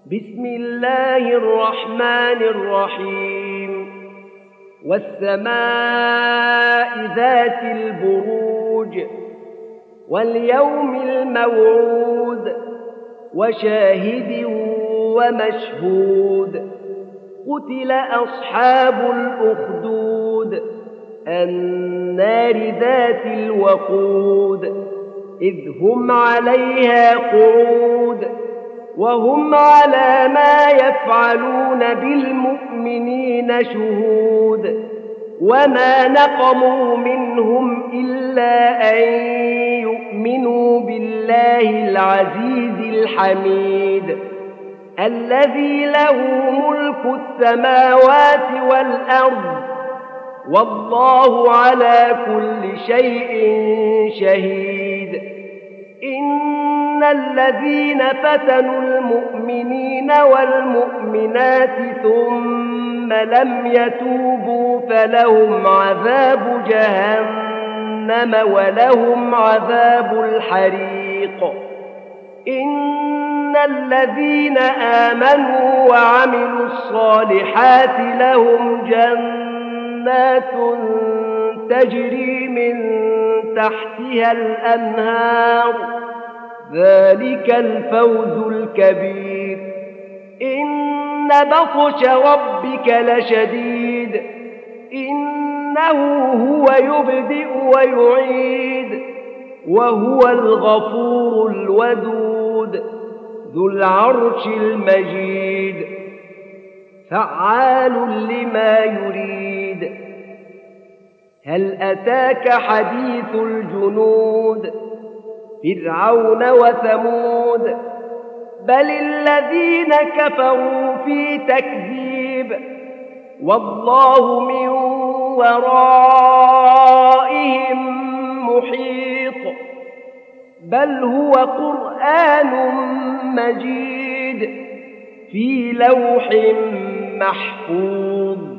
بسم الله الرحمن الرحيم والسماء ذات البروج واليوم الموعود وشاهد ومشهود قتل أصحاب الأخدود النار ذات الوقود إذ هم عليها قعود وهم على ما يفعلون بالمؤمنين شهود وما نقموا منهم إلا أن يؤمنوا بالله العزيز الحميد الذي له ملك السماوات والأرض والله على كل شيء شهيد إن الذين فتنوا المؤمنين والمؤمنات ثم لم يتوبوا فلهم عذاب جهنم ولهم عذاب الحريق إن الذين آمنوا وعملوا الصالحات لهم جنات تجري من تحتها الأنهار ذلك الفوز الكبير إن بطش ربك لشديد إنه هو يبدئ ويعيد وهو الغفور الودود ذو العرش المجيد فعال لما يريد هل أتاك حديث الجنود فرعون وثمود بل الذين كفروا في تكذيب والله من ورائهم محيط بل هو قرآن مجيد في لوح محفوظ